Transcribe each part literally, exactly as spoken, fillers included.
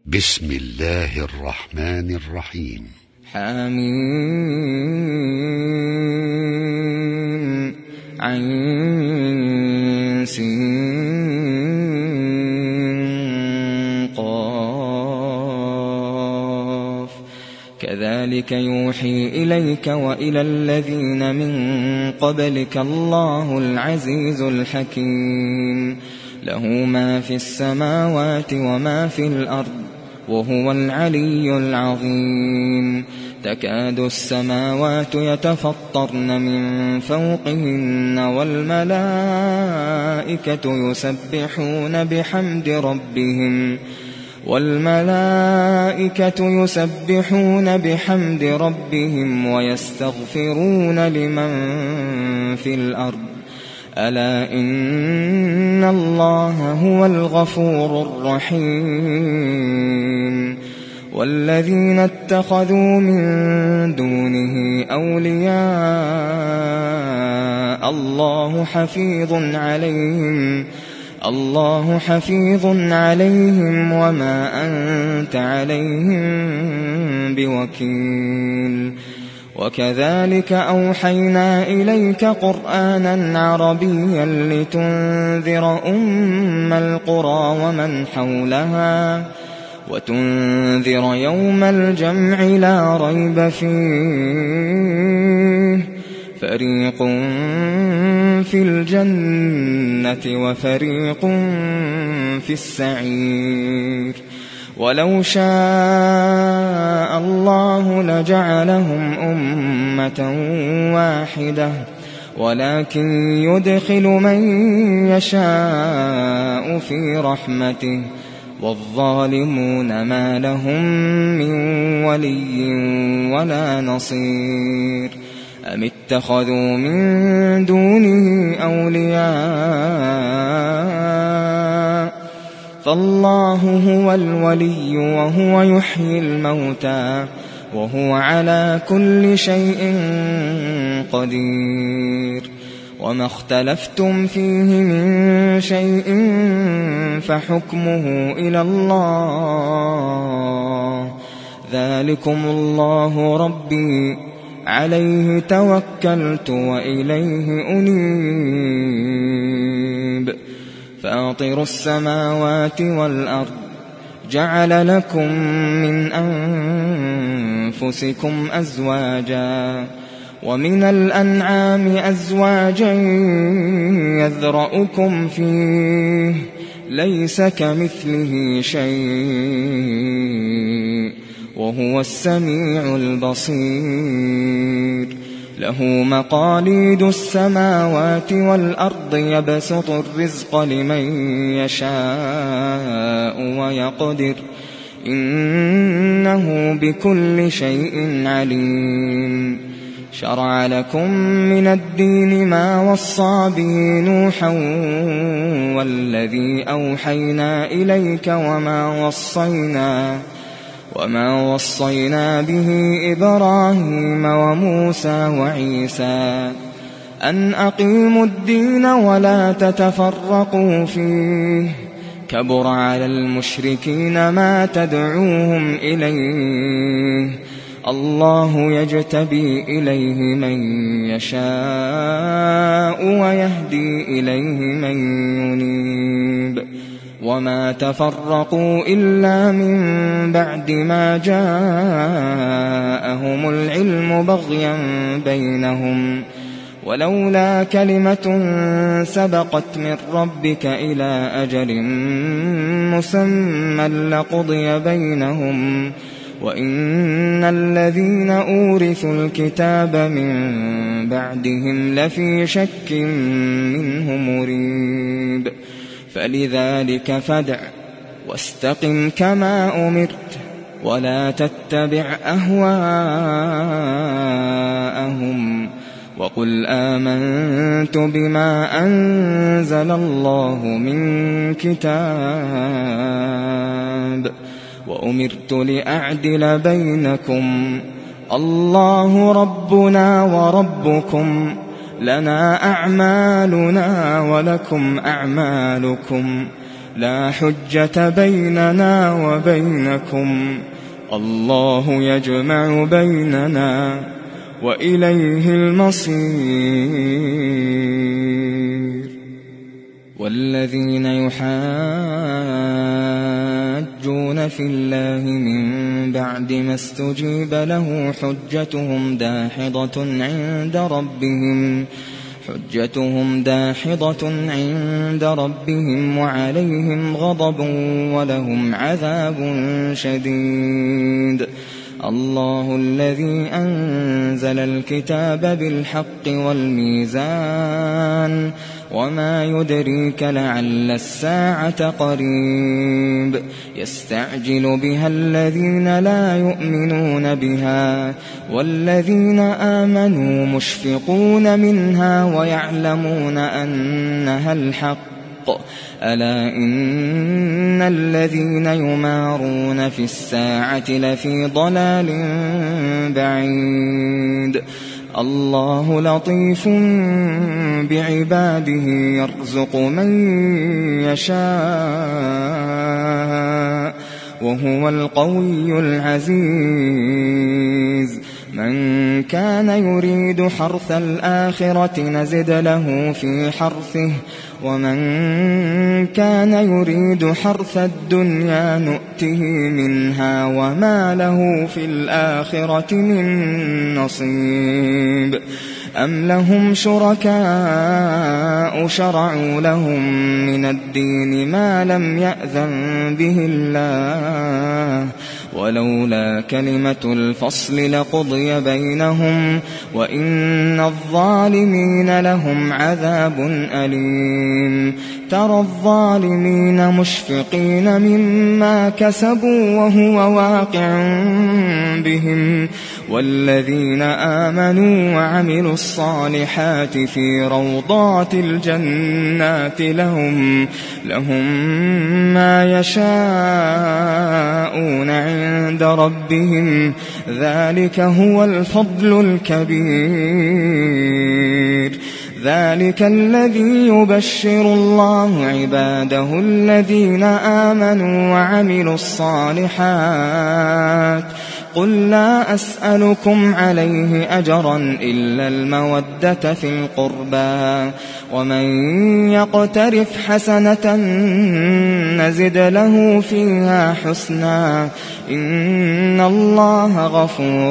بسم الله الرحمن الرحيم. حميم عين سين قاف كذلك يوحي إليك وإلى الذين من قبلك الله العزيز الحكيم له ما في السماوات وما في الأرض وهو العلي العظيم. تكاد السماوات يتفطرن من فوقهن والملائكة يسبحون بحمد ربهم والملائكة يسبحون بحمد ربهم ويستغفرون لمن في الأرض ألا إن الله هو الغفور الرحيم. والذين اتخذوا من دونه أولياء الله حفيظ عليهم الله حفيظ عليهم وما أنت عليهم بوكيل. وكذلك أوحينا إليك قرآنا عربيا لتنذر أم القرى ومن حولها وتنذر يوم الجمع لا ريب فيه فريق في الجنة وفريق في السعير. ولو شاء الله لجعلهم أمة واحدة ولكن يدخل من يشاء في رحمته والظالمون ما لهم من ولي ولا نصير. أم اتخذوا من دونه أولياء فالله هو الولي وهو يحيي الموتى وهو على كل شيء قدير. وما اختلفتم فيه من شيء فحكمه إلى الله ذلكم الله ربي عليه توكلت وإليه أنيب. فاطر السماوات والأرض جعل لكم من أنفسكم أزواجا ومن الأنعام أزواجا يذرأكم فيه ليس كمثله شيء وهو السميع البصير. له مقاليد السماوات والأرض يبسط الرزق لمن يشاء ويقدر إنه بكل شيء عليم. شرع لكم من الدين ما وصى به نوحا والذي أوحينا إليك وما وصينا وما وصينا به إبراهيم وموسى وعيسى أن أقيموا الدين ولا تتفرقوا فيه كبر على المشركين ما تدعوهم إليه الله يجتبي إليه من يشاء ويهدي إليه من ينيب. وما تفرقوا إلا من بعد ما جاءهم العلم بغيا بينهم ولولا كلمة سبقت من ربك إلى أجل مسمى لقضي بينهم وإن الذين أورثوا الكتاب من بعدهم لفي شك منه مريب. فلذلك فادع واستقم كما أمرت ولا تتبع أهواءهم وقل آمنت بما أنزل الله من كتاب وأمرت لأعدل بينكم الله ربنا وربكم لنا أعمالنا ولكم أعمالكم لا حجة بيننا وبينكم الله يجمع بيننا وإليه المصير. والذين يحاجون في الله من بعد ما استجيب له حجتهم داحضة عند ربهم حجتهم داحضة عند ربهم وعليهم غضب ولهم عذاب شديد. الله الذي أنزل الكتاب بالحق والميزان وما يدريك لعل الساعة قريب يستعجل بها الذين لا يؤمنون بها والذين آمنوا مشفقون منها ويعلمون أنها الحق ألا إن الذين يمارون في الساعة لفي ضلال بعيد. الله لطيف بعباده يرزق من يشاء وهو القوي العزيز. من كان يريد حرث الآخرة نزد له في حرثه ومن كان يريد حرث الدنيا نؤته منها وما له في الآخرة من نصيب. أم لهم شركاء شرعوا لهم من الدين ما لم يأذن به الله ولولا كلمة الفصل لقضي بينهم وإن الظالمين لهم عذاب أليم. ترى الظالمين مشفقين مما كسبوا وهو واقع بهم والذين آمنوا وعملوا الصالحات في روضات الجنات لهم, لهم ما يشاءون عند ربهم ذلك هو الفضل الكبير. ذلك الذي يبشر الله عباده الذين آمنوا وعملوا الصالحات قل لا أسألكم عليه أجرا إلا المودة في القربى ومن يقترف حسنة نزد له فيها حسنا إن الله غفور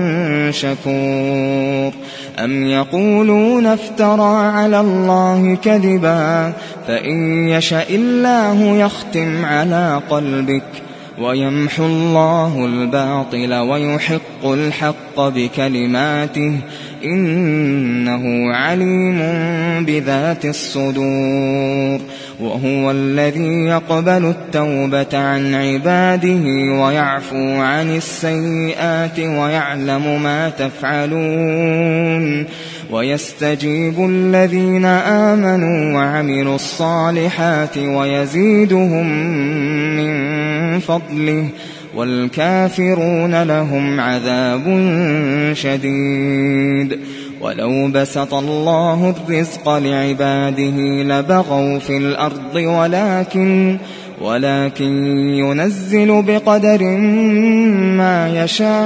شكور. أم يقولون افترى على الله كذبا فإن يشاء الله يختم على قلبك ويمحو الله الباطل ويحق الحق بكلماته إنه عليم بذات الصدور. وهو الذي يقبل التوبة عن عباده ويعفو عن السيئات ويعلم ما تفعلون ويستجيب الذين آمنوا وعملوا الصالحات ويزيدهم من فضله والكافرون لهم عذاب شديد. ولو بسط الله الرزق لعباده لبغوا في الأرض ولكن ولكن ينزل بقدر ما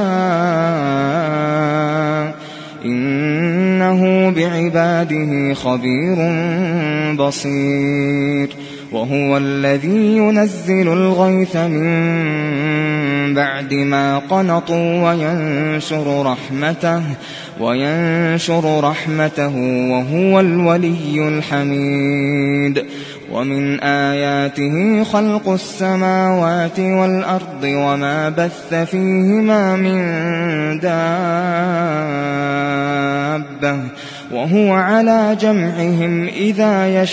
يشاء إنه بعباده خبير بصير. وهو الذي ينزل الغيث من بعد ما قنطوا وينشر رحمته وينشر رحمته وهو الولي الحميد. ومن آياته خلق السماوات والأرض وما بث فيهما من دابة وهو على جمعهم إذا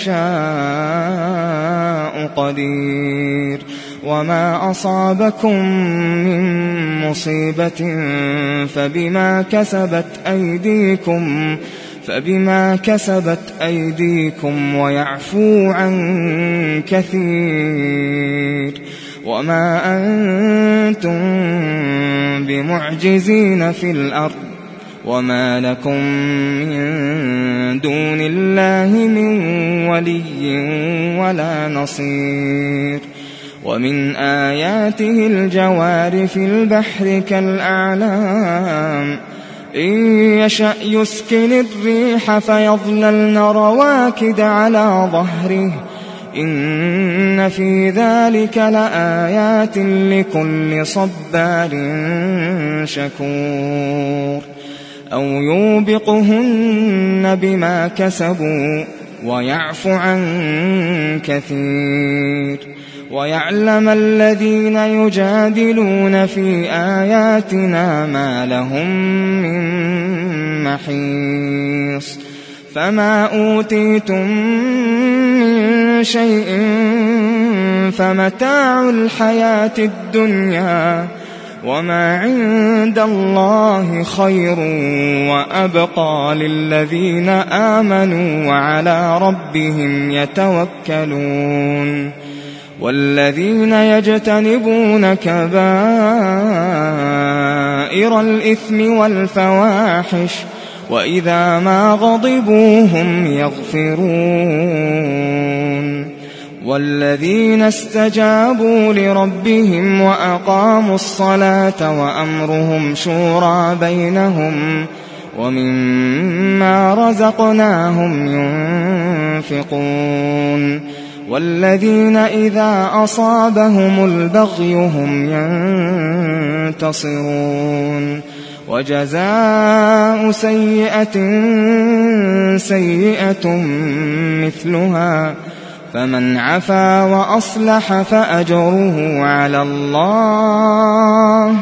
يشاء قدير. وما أصابكم من مصيبة فبما كسبت أيديكم فبما كسبت أيديكم ويعفو عن كثير. وما أنتم بمعجزين في الأرض وما لكم من دون الله من ولي ولا نصير. ومن آياته الجوار في البحر كالأعلام إن يشأ يسكن الريح فيظللن رواكد على ظهره إن في ذلك لآيات لكل صبار شكور. أو يوبقهن بما كسبوا ويعفو عن كثير. ويعلم الذين يجادلون في آياتنا ما لهم من محيص. فما أوتيتم من شيء فمتاع الحياة الدنيا وما عند الله خير وأبقى للذين آمنوا وعلى ربهم يتوكلون. والذين يجتنبون كبائر الإثم والفواحش وإذا ما غضبوا هم يغفرون. والذين استجابوا لربهم وأقاموا الصلاة وأمرهم شورى بينهم ومما رزقناهم ينفقون. والذين إذا أصابهم البغي هم ينتصرون. وجزاء سيئة سيئة مثلها فمن عفا وأصلح فأجره على الله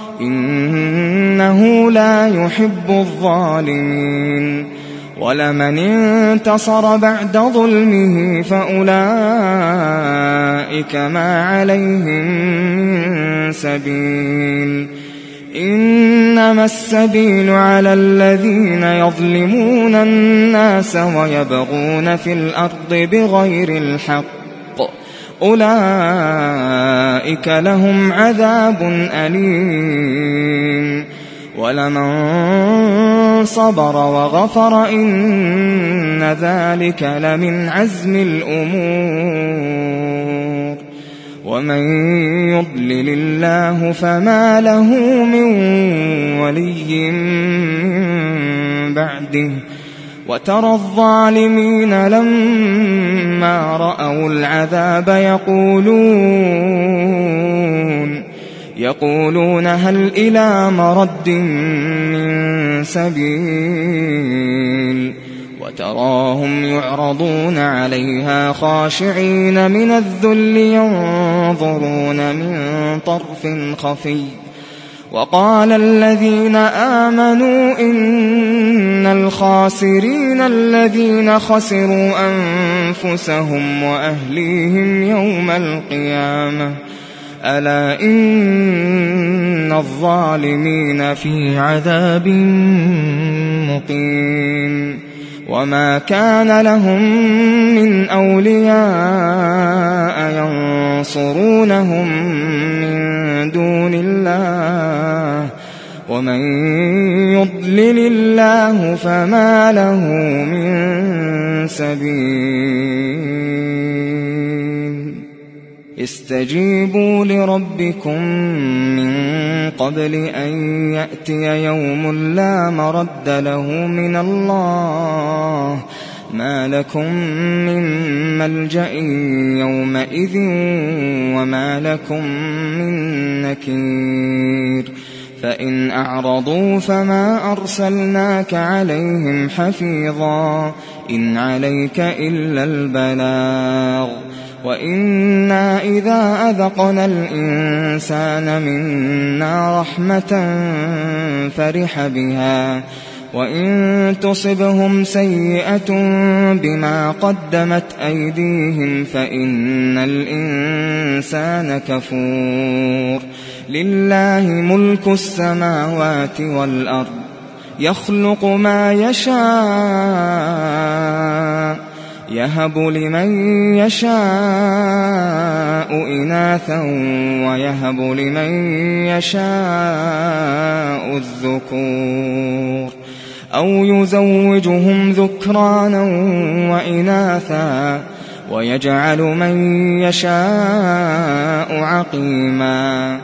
إنه لا يحب الظالمين. ولمن انتصر بعد ظلمه فأولئك ما عليهم من سبيل. إنما السبيل على الذين يظلمون الناس ويبغون في الأرض بغير الحق أولئك لهم عذاب أليم. ولمن صبر وغفر إن ذلك لمن عزم الأمور. ومن يضلل الله فما له من ولي من بعده. وترى الظالمين لما رأوا العذاب يقولون يقولون هل إلى مرد من سبيل. وتراهم يعرضون عليها خاشعين من الذل ينظرون من طرف خفي. وقال الذين آمنوا إن الخاسرين الذين خسروا أنفسهم وأهليهم يوم القيامة ألا إن الظالمين في عذاب مقيم. وما كان لهم من أولياء ينصرونهم من دون الله ومن يضلل الله فما له من سبيل. استجيبوا لربكم من قبل أن يأتي يوم لا مرد له من الله ما لكم من ملجأ يومئذ وما لكم من نكير. فإن أعرضوا فما أرسلناك عليهم حفيظا إن عليك إلا البلاغ. وإنا إذا أذقنا الإنسان منا رحمة فرح بها وإن تصبهم سيئة بما قدمت أيديهم فإن الإنسان كفور. لله ملك السماوات والأرض يخلق ما يشاء يهب لمن يشاء إناثا ويهب لمن يشاء الذكور. أو يزوجهم ذكرانا وإناثا ويجعل من يشاء عقيما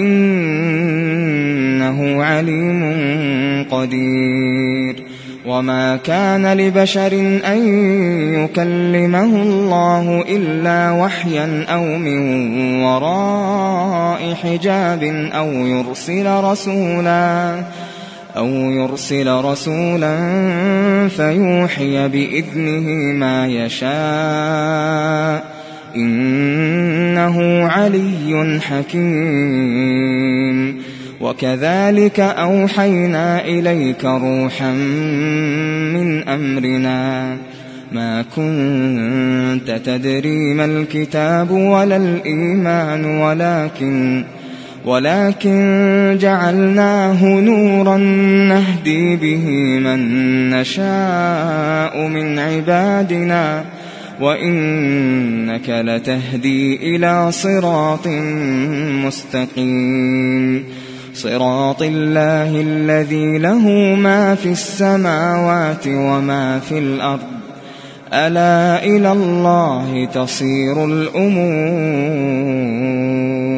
إنه عليم قدير. وما كان لبشر أن يكلمه الله إلا وحيا أو من وراء حجاب أو يرسل رسولا أو يرسل رسولا فيوحي بإذنه ما يشاء إنه علي حكيم. وكذلك أوحينا إليك روحا من أمرنا ما كنت تدري ما الكتاب ولا الإيمان ولكن ولكن جعلناه نورا نهدي به من نشاء من عبادنا وإنك لتهدي إلى صراط مستقيم صراط الله الذي له ما في السماوات وما في الأرض ألا إلى الله تصير الأمور.